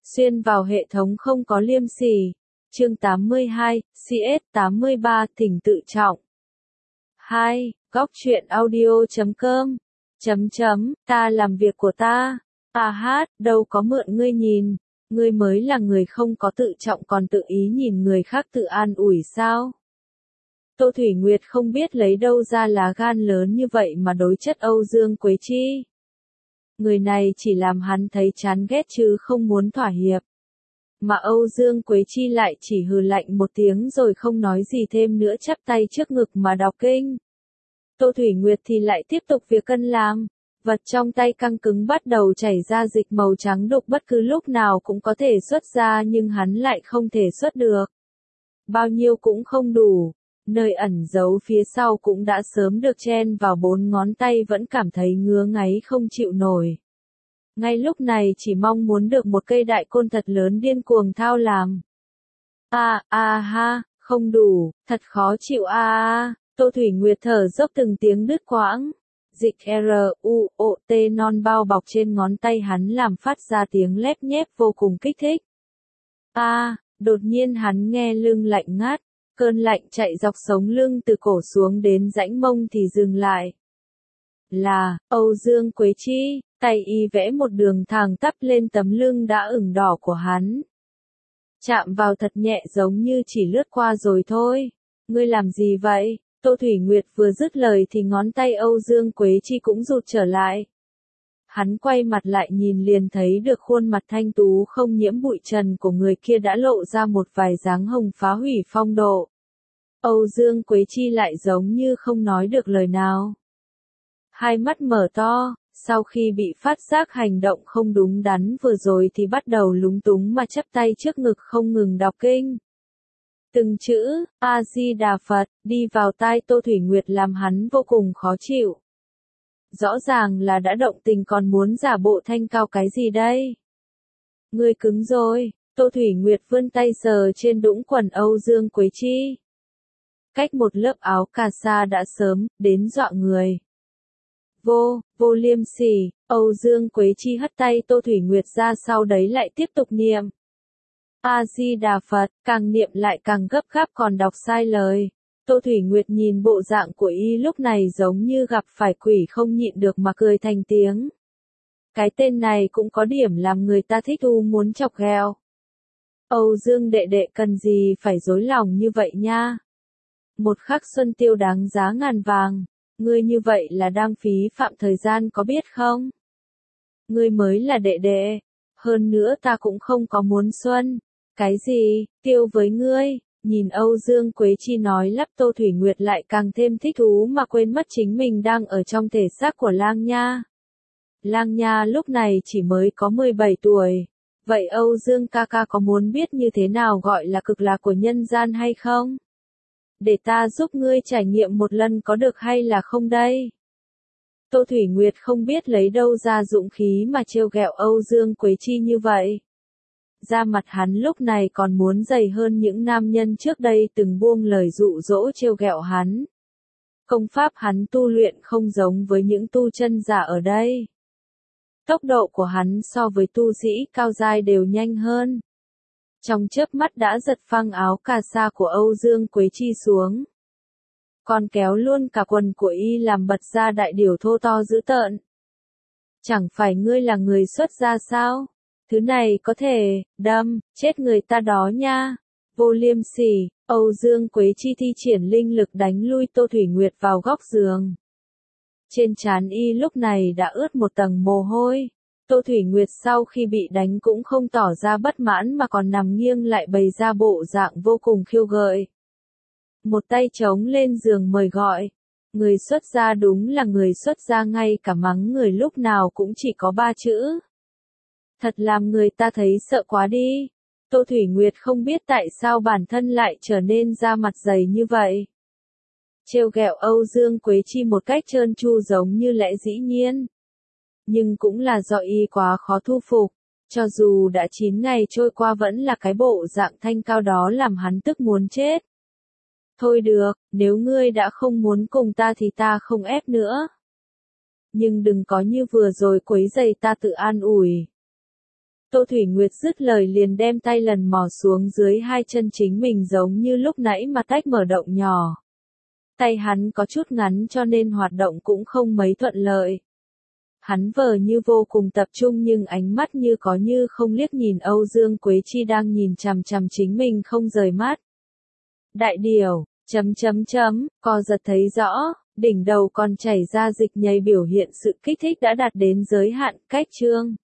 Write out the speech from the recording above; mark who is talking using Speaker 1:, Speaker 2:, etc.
Speaker 1: Xuyên vào hệ thống không có liêm sỉ. Chương 82, CS83 Thỉnh tự trọng. 2. Góc truyện audio.com. Ta làm việc của ta. Đâu có mượn ngươi nhìn. Ngươi mới là người không có tự trọng còn tự ý nhìn người khác tự an ủi sao? Tô Thủy Nguyệt không biết lấy đâu ra lá gan lớn như vậy mà đối chất Âu Dương Quế Chi. Người này chỉ làm hắn thấy chán ghét chứ không muốn thỏa hiệp. Mà Âu Dương Quế Chi lại chỉ hừ lạnh một tiếng rồi không nói gì thêm nữa, chắp tay trước ngực mà đọc kinh. Tô Thủy Nguyệt thì lại tiếp tục việc cân làm. Vật trong tay căng cứng bắt đầu chảy ra dịch màu trắng đục, bất cứ lúc nào cũng có thể xuất ra nhưng hắn lại không thể xuất được. Bao nhiêu cũng không đủ. Nơi ẩn giấu phía sau cũng đã sớm được chen vào 4 ngón tay, vẫn cảm thấy ngứa ngáy không chịu nổi. Ngay lúc này chỉ mong muốn được một cây đại côn thật lớn điên cuồng thao làm. Không đủ, thật khó chịu Tô Thủy Nguyệt thở dốc từng tiếng đứt quãng. Dịch RUOT non bao bọc trên ngón tay hắn làm phát ra tiếng lép nhép vô cùng kích thích. Đột nhiên hắn nghe lưng lạnh ngắt. Cơn lạnh chạy dọc sống lưng từ cổ xuống đến rãnh mông thì dừng lại. Là Âu Dương Quế Chi, tay y vẽ một đường thẳng tắp lên tấm lưng đã ửng đỏ của hắn. Chạm vào thật nhẹ giống như chỉ lướt qua rồi thôi. Ngươi làm gì vậy? Tô Thủy Nguyệt vừa dứt lời thì ngón tay Âu Dương Quế Chi cũng rụt trở lại. Hắn quay mặt lại nhìn liền thấy được khuôn mặt thanh tú không nhiễm bụi trần của người kia đã lộ ra một vài dáng hồng phá hủy phong độ. Âu Dương Quế Chi lại giống như không nói được lời nào. Hai mắt mở to, sau khi bị phát giác hành động không đúng đắn vừa rồi thì bắt đầu lúng túng mà chắp tay trước ngực không ngừng đọc kinh. Từng chữ A-di-đà Phật đi vào tai Tô Thủy Nguyệt làm hắn vô cùng khó chịu. Rõ ràng là đã động tình còn muốn giả bộ thanh cao cái gì đây? Ngươi cứng rồi. Tô Thủy Nguyệt vươn tay sờ trên đũng quần Âu Dương Quế Chi. Cách một lớp áo cà sa đã sớm đến dọa người. Vô liêm sỉ. Âu Dương Quế Chi hất tay Tô Thủy Nguyệt ra, sau đấy lại tiếp tục niệm A-di-đà Phật, càng niệm lại càng gấp gáp còn đọc sai lời. Tô Thủy Nguyệt nhìn bộ dạng của y lúc này giống như gặp phải quỷ không nhịn được mà cười thành tiếng. Cái tên này cũng có điểm làm người ta thích muốn chọc ghẹo. Âu Dương đệ đệ cần gì phải dối lòng như vậy nha. Một khắc xuân tiêu đáng giá ngàn vàng. Ngươi như vậy là đang phí phạm thời gian có biết không? Ngươi mới là đệ đệ. Hơn nữa ta cũng không có muốn xuân. Cái gì, tiêu với ngươi? Nhìn Âu Dương Quế Chi nói lắp, Tô Thủy Nguyệt lại càng thêm thích thú mà quên mất chính mình đang ở trong thể xác của Lang Nha. Lang Nha lúc này chỉ mới có 17 tuổi. Vậy Âu Dương ca ca có muốn biết như thế nào gọi là cực lạc của nhân gian hay không? Để ta giúp ngươi trải nghiệm một lần có được hay là không đây? Tô Thủy Nguyệt không biết lấy đâu ra dũng khí mà trêu ghẹo Âu Dương Quế Chi như vậy. Da mặt hắn lúc này còn muốn dày hơn những nam nhân trước đây từng buông lời dụ dỗ trêu ghẹo hắn. Công pháp hắn tu luyện không giống với những tu chân giả ở đây. Tốc độ của hắn so với tu sĩ cao giai đều nhanh hơn. Trong chớp mắt đã giật phăng áo cà sa của Âu Dương Quế Chi xuống. Còn kéo luôn cả quần của y làm bật ra đại điểu thô to dữ tợn. Chẳng phải ngươi là người xuất gia sao? Thứ này có thể đâm chết người ta đó nha. Vô liêm sỉ. Âu Dương Quế Chi thi triển linh lực đánh lui Tô Thủy Nguyệt vào góc giường. Trên trán y lúc này đã ướt một tầng mồ hôi. Tô Thủy Nguyệt sau khi bị đánh cũng không tỏ ra bất mãn mà còn nằm nghiêng lại bày ra bộ dạng vô cùng khiêu gợi. Một tay chống lên giường mời gọi. Người xuất gia đúng là người xuất gia, ngay cả mắng người lúc nào cũng chỉ có 3 chữ. Thật làm người ta thấy sợ quá đi. Tô Thủy Nguyệt không biết tại sao bản thân lại trở nên da mặt dày như vậy. Trêu ghẹo Âu Dương Quế Chi một cách trơn tru giống như lẽ dĩ nhiên. Nhưng cũng là do y quá khó thu phục. Cho dù đã 9 ngày trôi qua vẫn là cái bộ dạng thanh cao đó làm hắn tức muốn chết. Thôi được, nếu ngươi đã không muốn cùng ta thì ta không ép nữa. Nhưng đừng có như vừa rồi quấy rầy ta tự an ủi. Tô Thủy Nguyệt dứt lời liền đem tay lần mò xuống dưới hai chân chính mình giống như lúc nãy mà tách mở động nhỏ. Tay hắn có chút ngắn cho nên hoạt động cũng không mấy thuận lợi. Hắn vờ như vô cùng tập trung nhưng ánh mắt như có như không liếc nhìn Âu Dương Quế Chi đang nhìn chằm chằm chính mình không rời mắt. Đại điểu, co giật thấy rõ, đỉnh đầu còn chảy ra dịch nhầy biểu hiện sự kích thích đã đạt đến giới hạn, cách chương.